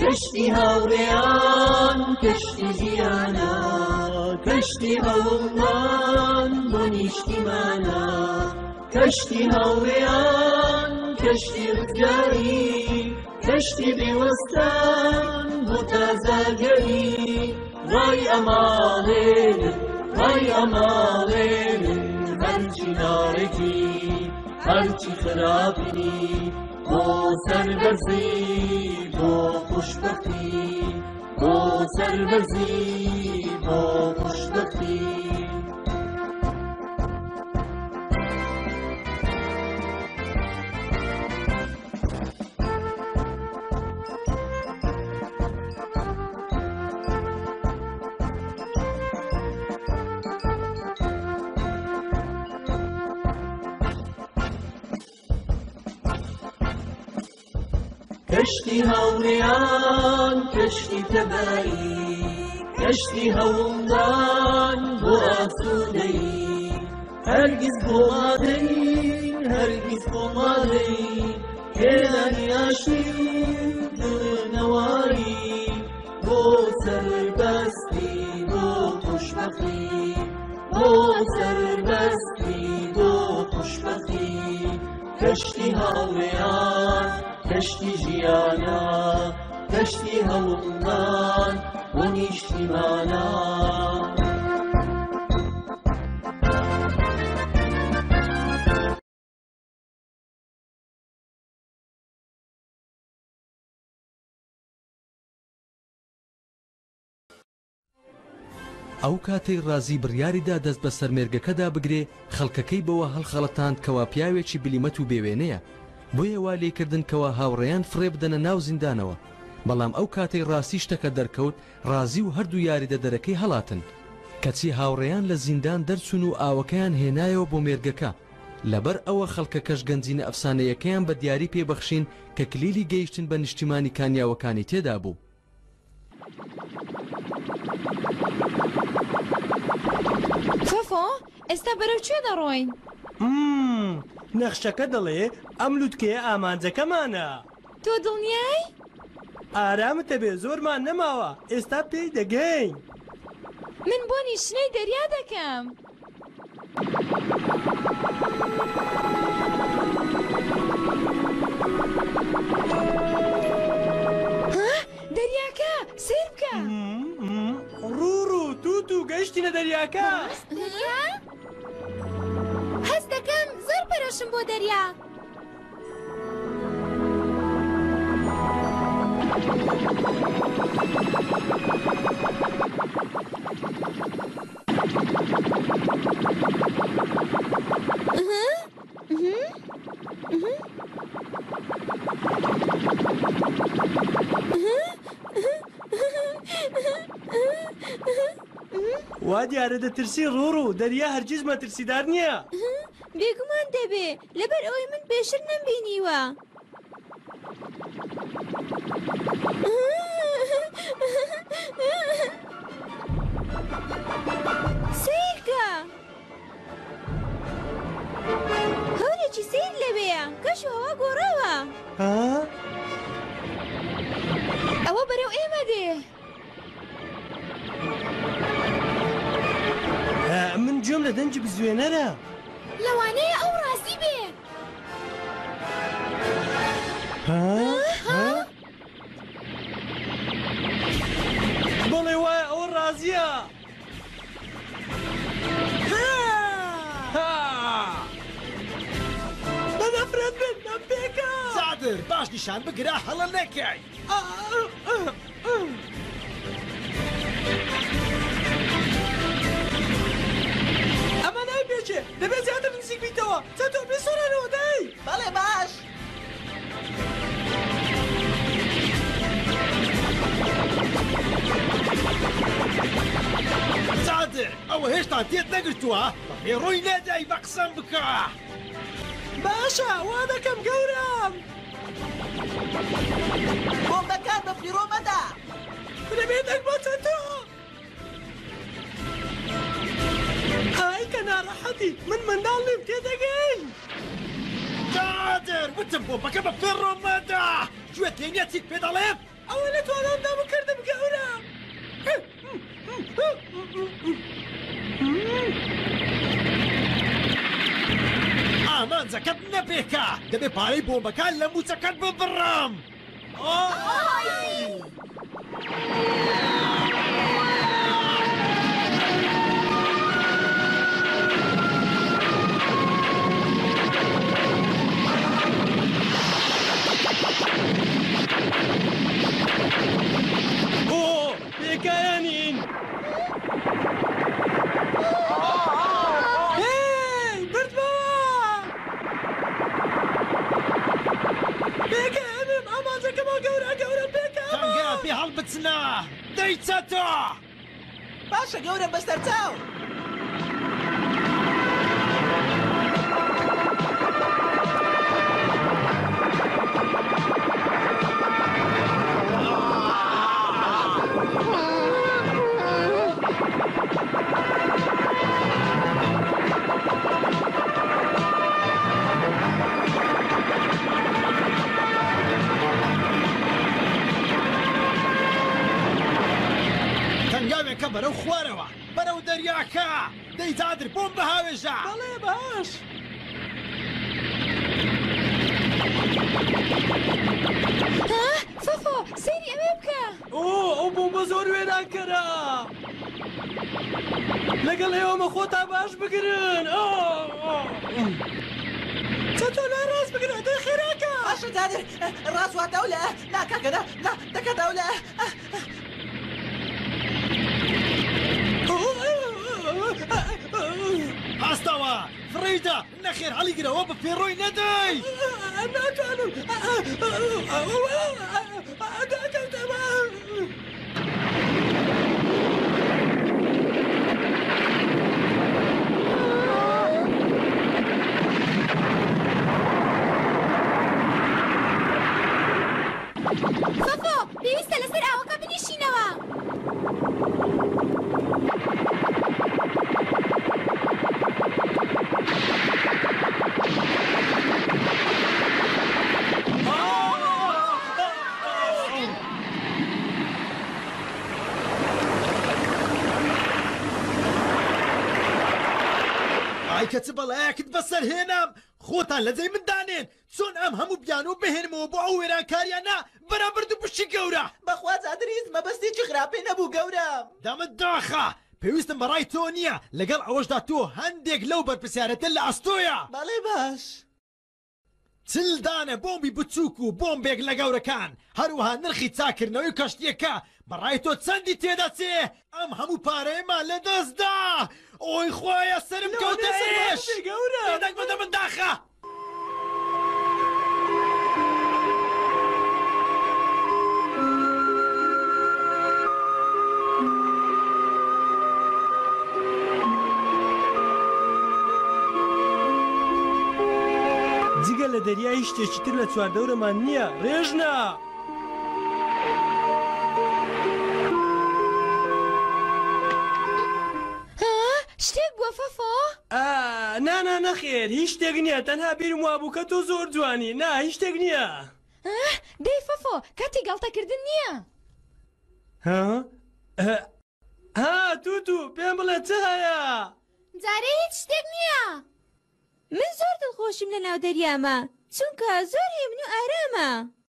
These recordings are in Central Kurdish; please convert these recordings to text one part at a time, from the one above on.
کەشتی هاوڕێیان کەشتی ژیانە کەشتی هەوڵمان بۆ نیشتیمانە کەشتی هاوڕێیان کەشتی ڕزگاری کەشتی بێوەستان بۆ تازاگەری ڕای ئەماڵێنن ڕای ئەماڵێنن هەرچی ناڕێکی هەرچی خراپی بۆ سەربەرزی بۆ خوشبەختی بۆ سەربەرزی بۆ خوشبەختی کەشتی هاوڕێیان کەشتی تەبایی کەشتی هەوڵدان بۆ ئاسوودەی هەرگیز بۆ مادەی هەرگیز بۆ مادەی هێنانی ئاشتی دڵنەواری بۆ سەربەستی بۆ خوشبەختی بۆ سەربەستی بۆ خوشبەختی کەشتی هاوڕێیان کەشتی ژیانە کەشتی هەوڵمان بۆ نیشتیمانە ئەو کاتەی ڕازی بڕیاریدا دەست بە سەرمێرگەکەدا بگرێ خەڵکەکەی بەوە هەڵخەڵەتاند کەوا پیاوێکی بلیمەت و بێوێنەیە بۆیە وا لێکردن کەوا هاوڕێیان فڕێ بدەنە ناو زیندانەوە بەڵام ئەو کاتەی ڕاستی شتەکە دەرکەوت ڕازی و هەردوو یاریدەدەرەکەی هەڵاتن کەچی هاوڕێیان لە زیندان دەرچوون و ئاوەکەیان هێنایەوە بۆ مێرگەکە لەبەر ئەوە خەڵکەکەش گەنجینە ئەفسانەیەکەیان بە دیاری پێبەخشین کە کلیلی گەیشتن بە نیشتیمانی کانیاوەکانی تێدا بوو فۆفۆ ئێستا بەرەو کوێ دەڕۆین؟ نەخشەکە دەڵێ ئەم لووتکەیە ئامانجەکەمانە تۆ دڵنیای؟ ئارامتە بێ زۆرمان نەماوە ئێستا پێی دەگەین من بۆنی شنەی دەریا دەکەم دەریاکە سیر بکە ڕوو تووت و گەیشتینە دەریاکە هەست دەکەم زۆر پەرۆشم بۆ دەریا وا دیارە دەترسی ڕوو دەریا هەرگیز مەترسیدار نییە بێگومان دەبێ لەبەر ئەوەی من بێشر نەمبینیوە سیرکە هەورێکی سیر لەوەیە کەش و هەوا گۆڕاوە ئەوە بەرەو ئێمە دێ من گوێم لە دەنجی بزوێنەرە لەوانەیە ئەو ڕازی بێ بەڵێ وایە ئەوە ڕازیە بەنەفرەت بێت نەم پێکە سادر باش نیشان بگرە هەڵە نەکەی ئەمە نای پێچێ دەبێت زیاتر نزیک بیتەوە چەتۆ بێسۆرانەوە دەی بەڵێ باش سادر ئەوە هێشتا تێت نەگرتووە بەڵێ ڕووی نەدای بە قسەم بکە باشە وا دەکەم گەورم بۆمبەکان بە فیرۆ مەدا لەبێتێک بۆ چەتۆ ئای کە ناڕەحەتی من منداڵ نیم تێدەگەین سادر وتم بۆمبەکە بە فیڕۆ مەدا گوێت لێ نییە چیت پێ دەڵێم ئەوە لە توانامدا بکردم گەورە ئامانجەکەت نەپێکە دەبێ پارەی بۆمبەکان لە موچەکەت ببڕام بێکایانین بردمەوە بێکایانم ئامانجەکەمە گەورە بێکایە تەنگا پێ هەڵبچنە دەیچەتە باشە گەورە بەستەرچاو تەنگاوێکە بەرەو خوارەوە بەرەو دەریاکە دەیتادر بۆم بە هاوێژە بەڵێ باش فەفۆ سەیری ئەوێ بکە ئەو بۆمبە زۆر وێرانکەرە لەگەڵ ئێوەمە خۆتا باش بگرن چەتۆ لا ڕاست بگرە دەی خێراکە باشە جادر ڕاستواتە و لە ناکەکەدا دەکەدا و لە هەستەوە فڕیدە نەخێر هەڵیگرەوە بە فێڕۆی نەدەی ناتوانم داکەوتەمە فەفۆ پێویستە لەسەر ئاوەکە بنیشینەوە ئای کە چ بەڵایەکت بەسەر هێنام خۆتان لە جێی مندانێن چۆن ئەم هەموو بیان و بهێنمەوە بۆ ئەو وێرانکاریانە بەرامبەر دوو پشتی گەورە بەخوا جادریز مەبەستێکی خراپەی نەبوو گەورە دامت داخە پێویستم بەڕای تۆ نییە لەگەڵ ئەوەشدا تۆ هەندێک لەو بەرپرسیارەتە لە ئەستۆیە بەڵێ باش چلدانە بۆمبی بچووک و بۆمبێک لە گەورەکان هەروەها نرخی چاکردنەوەی کەشتیەکە بەڕای تۆ چەندی تێدا چێ ئەم هەموو پارەیەمان لە دەستدا ئۆی خۆیە سرم کەوتە ئێش دەنگ بەدە من داخە جگە لە دەریای شتێکی تر لە چواردەورەمان نییە ڕێژنا شتێک بووە فەفۆ نانا نەخێر هیچ شتێک نییە تەنها بیرم وابوو کە تۆ زۆر جوانی نا هیچ شتێک نییە دەی فەفۆ کاتی گاڵتەکردن نییە تووتو پێم بڵێ چه هەیە جارێ هیچ شتێک نییە من زۆر دڵخۆشم لە ناو دەریامە چونکە زۆر هێمن و ئارامە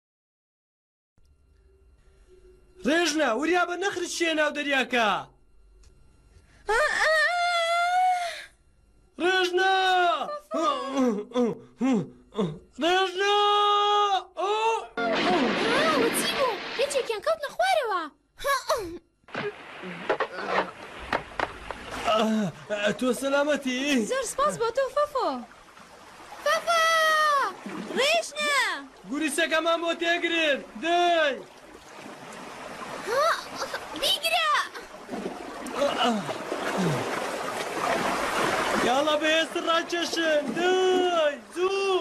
ڕێژنا وریا بە نەخرت شێ ناو دەریاکە ڕێژنا ڕێژنا وەچی بوو هیچێکیان کەوتنە خوارەوە تۆ سەلامەتی زۆر سپاس بۆ تۆ فەفۆ فەفۆ ڕێژنا گوریسەکەمان بۆ تێگرن دەی بیگرە یاڵە بەهێست ڕاکێشن دەی زوو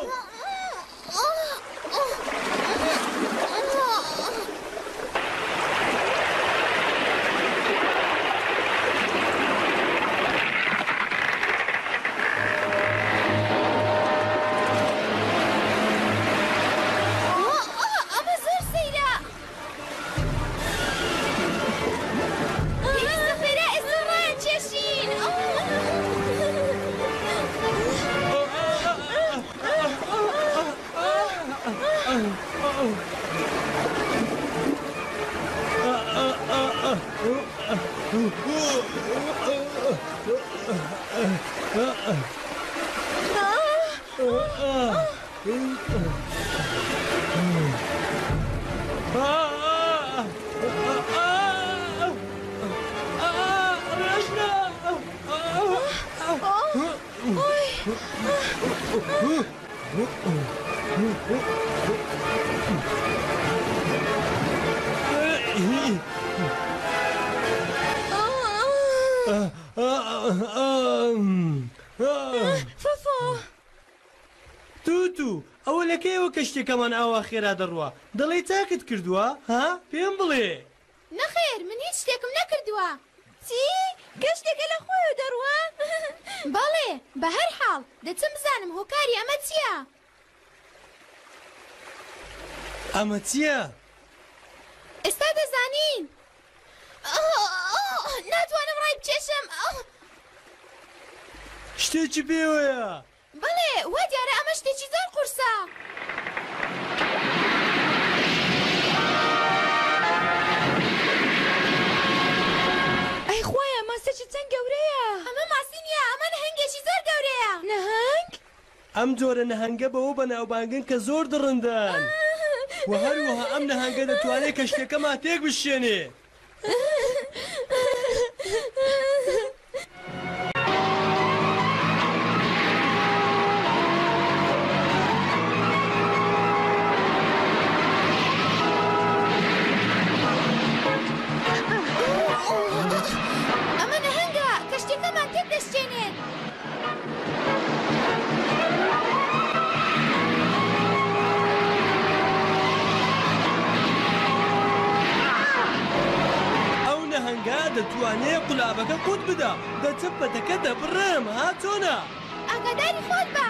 توتو ئەوە لە کەیەوە کەشتێکەمان ئاوا خێرا دەڕوە دەڵێ چاکت کردووە ها پێم بڵێ نەخێر من هیچ شتێکم نەکردووە چی؟ کەشتێکە لە خۆی دەڕوە؟ بەڵێ بە هەر حاڵ دەچم بزانم هۆکاری ئەمە چییە؟ ئەمە چییە؟ ئێستا دەزانین ناتوانم ڕای بچێشم شتێکی پێوەیە بەڵێ وا دیارە ئەمە شتێکی زۆر قورسە ئەی خۆیە ماسەکی چەند گەورەیە ئەمە ماسی نییە ئەمە نەهەنگێکی زۆر گەورەیە نەهەنگ؟ ئەم جۆرە نەهەنگە بەوە بەناوبانگن کە زۆر دڕندن و هەروەها ئەم نەهەنگە دەتوانێت کەشتەکەمان تێک بشێنێ ئەمە نەهەنگە کەشتەکەمان تێک دەشێنێت نەهەنگا دەتوانێت قولابەکە قوت بدە دەچم بەتەکە دەبڕم ها چۆنە؟ ئاگاداری خۆت بە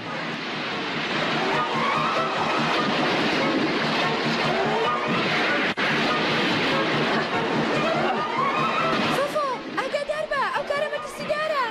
فۆفۆ ئاگادار بە ئەو کارە مەترسیدارە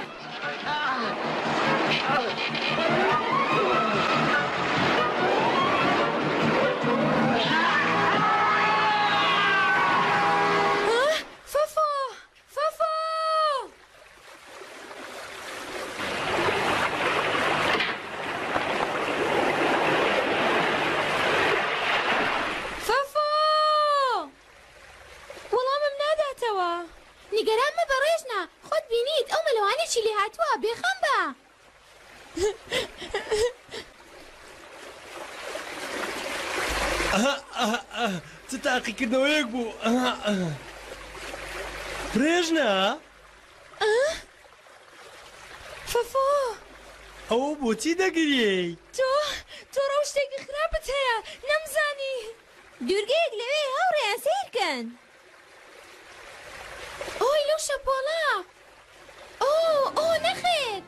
نیگەران مە بەڕێژنە خۆت بینیت ئەو مەلەوانێکی لێ هاتووە بێخەم بە چ تاقیکردنەوەیەک بوو برێژنە فەفۆ ئەوە بۆچی دەگریەی تۆ ڕەو شتێکی خراپت هەیە نەمزانی دوورگەیەک لەوێ هاوڕێیان سیرکەن ئۆی لەو شەپۆڵە ئۆ نەخێت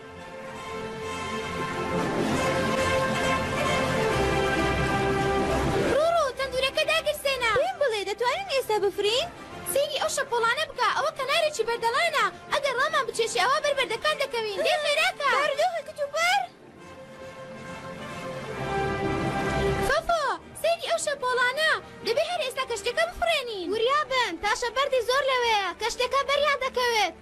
ڕۆ تەندورەکە داگرسێنە پێم بڵێ دەتوانین ئێستا بفرین؟ سەیری ئەو شەپۆڵانە بکە ئەوە کەنارێکی بەردەڵانە ئەگەر ڕامان بچێشی ئەوە بەربەردەکان دەکەوین دێ خێراکە بەردۆخی کتوبەر فەفۆ سەیری ئەو شەپۆڵانە دەبێ هەر ئێستا کەشتەکە بفرێنین وریا بن تاشە بەردی زۆر لەوەیە کەشتەکە بەریان دەکەوێت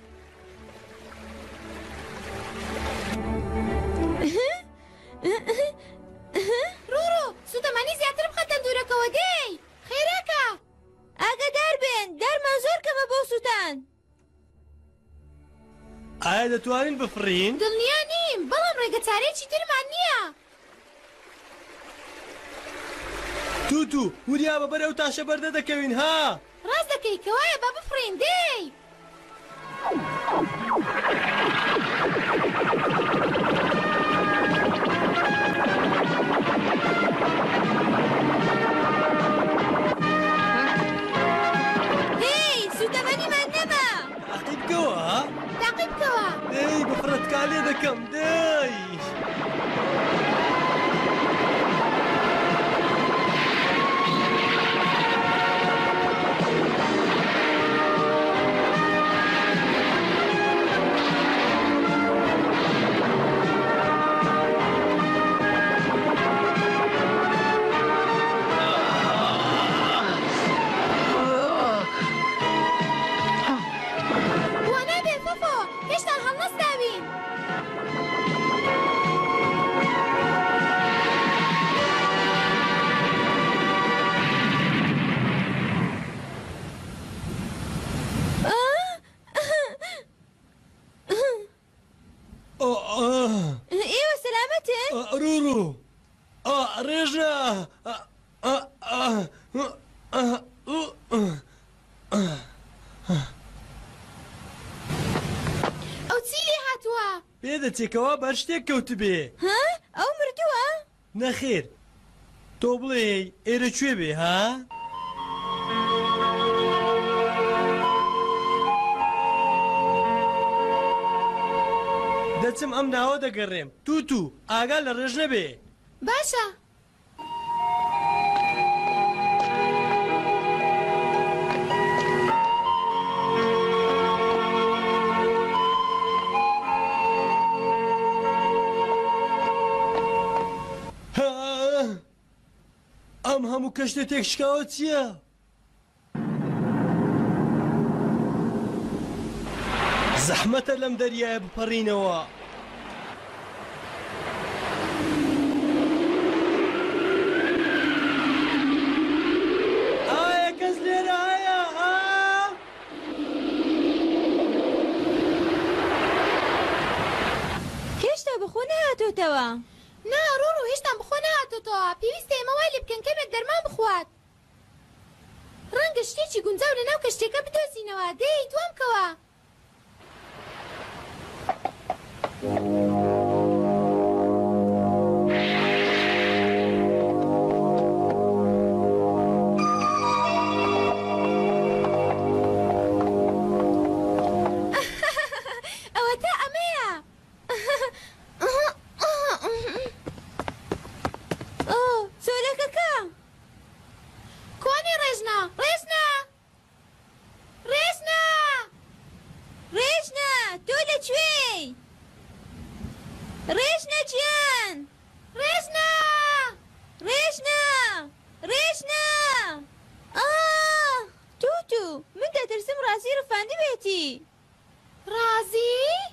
ڕۆ سوتەمانی زیاتر بخە تەندورەکەوە دێی خێراکە ئاگادار بێن دەرمان زۆر کەمە بۆ سووتان ئایا دەتوانین بفڕین؟ دڵنیا نیم بەڵام ڕێگە چارێکی ترمان نییە توتو وریا بەبەرەو تاشە بەردە دەکەوین ها ڕاست دەکەی کەوایە با بفڕین دێی هی سوتەمەنیمان نەما تاقی بکەوە تاقی بکەوە دەی بەفرەتکا لێ دەکەم دەی ڕێژە ئەو چی لێ هاتووە؟ پێدەچێکەوە بەر شتێک کەوت بێ. ها؟ ئەو مردووە؟ نەخێر تۆ بڵێ ئێرە کوێ بێ ها؟ دەچم ئەم ناوە دەگەڕێم تووتو ئاگا لە ڕێژ نەبێ. باشە. ئەم هەموو کەشتە تێک شکاوە چییە؟ زەحمەتە لەم دەریایە بپەڕینەوە. ئایا کەس لێرە هەیە؟ هێشتا بخۆ نەهاتۆتەوە. نا ڕۆڕۆ هێشتا بخۆ نەهاتۆتەوە. پێویستە ئێمە وای لێ بکەن کەمێک دەرمان بخوات. ڕەنگە شتێکی گونجاو لەناو کەشتێکە بدۆزینەوە. دەی دوام کەوە. ئەوە تا ئەمەیە. چۆلەکەکە کۆنی ڕێژنا ڕێژنا ڕێژنا ڕێژنا تۆ لەکوێی؟ ڕێژنا گیان ڕێژنا ڕێژنا ڕێژنا تووتو من دەترسم ڕازی ڕفاندی بێتی. ڕازی؟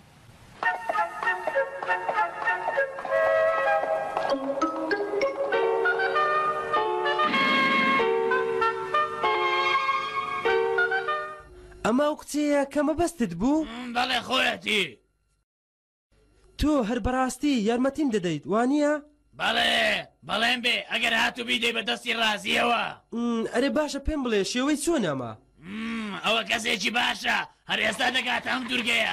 ئەمە ئەو کچەیە کە مەبەستت بوو؟ بەڵێ خۆیەتی. تۆ هەر بەڕاستی یارمەتیم دەدەیت وانییە؟ بەڵێم بێ ئەگەر هاتوو بیدەی بەدەستی ڕازیەوە. ئەرێ باشە پێم بڵێ شێوەی چۆن ئەمە؟ ئەوە کەسێکی باشە هەر ئێستا دەگاتە ئەم دوورگەیە.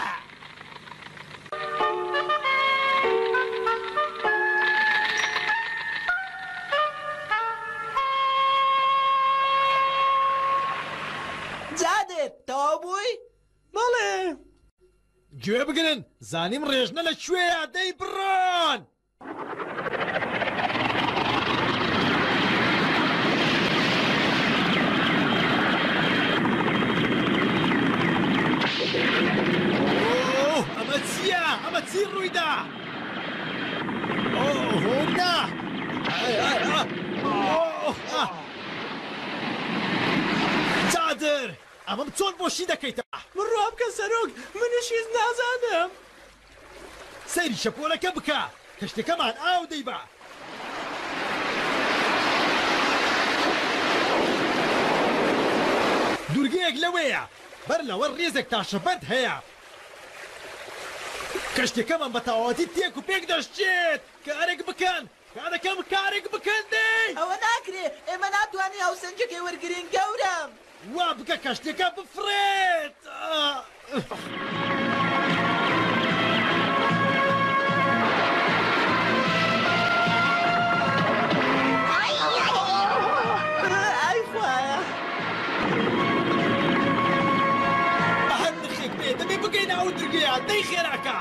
جادێ تەواو بووی؟ بەڵێ گوێ بگرن زانیم ڕێژنە لەکوێیە دەی بڕۆن. ئەمە چییە؟ ئەمە چی ڕوویدا؟ هۆنا! جادر ئەمەم چۆن بۆشی دەکەیتەوە؟ من ڕوا بکە سەرۆک منیش هیچ نازانم. سەیری شەپۆلەکە بکە کەشتەکەمان ئاو دەیبا. دوورگەیەک لەوەیە بەر لەوە ڕێزێک تاشەبەند هەیە. کەشتەکەمان بە تەواوەتی تێک و پێک دەشتێت. کارێک بکەن کارەکەم کارێک بکەن دەی. ئەوە ناکرێ ئێمە ناتوانین ئەو سنجەکەی وەرگرین گەورم. وا بکە کەشتەکە بفرێت. ئای خوایە بە هەر نرخێک بێ دەبێ بگەینە ئەو دوورگەیە دەی خێراکە.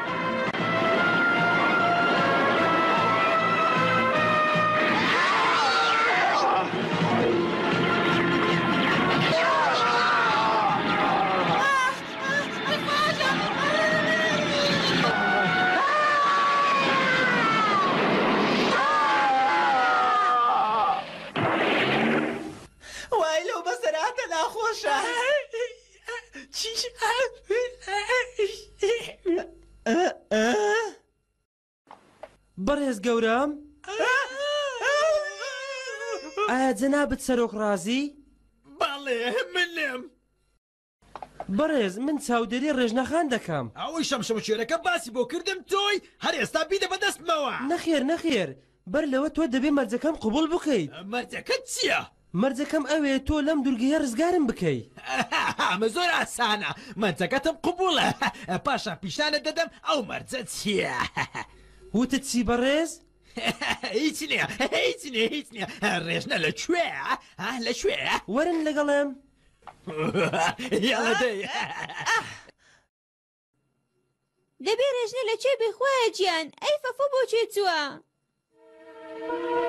وای لەو بەسەراتە ناخۆشە. بەڕێز گەورم ئایا جەنابەت سەرۆک ڕازی؟ بەڵێ منم. بەڕێز من چاودێری ڕێژنەخان دەکەم. ئەوەی شەمشەمە شوێنەکە باسی بۆ کردم تۆی هەر ئێستا بیدە بەدەستمەوە. نەخێر بەر لەوە تۆ دەبێ مەرجەکەم قبول بکەیت. مەرجەکەت چییە؟ مەرجەکەم ئەوێ تۆ لەم دوورگەیە ڕزگارم بکەیت. ئەمە زۆر ئاسانە، مەرجەکەتم قبوڵە، پاشان پیشانە دەدەم ئەو مەرجە چییە؟ وتت چی بەڕێز؟ هیچ نییە هیچ نییە هیچ نییە، ڕێژنە لەکوێیە؟ لەکوێیە؟ وەرن لەگەڵم. یاڵەدەی دەبێ ڕێژنە لەکوێ بێخوایە گیان، ئەی فەفۆ بۆ کوێ چووە؟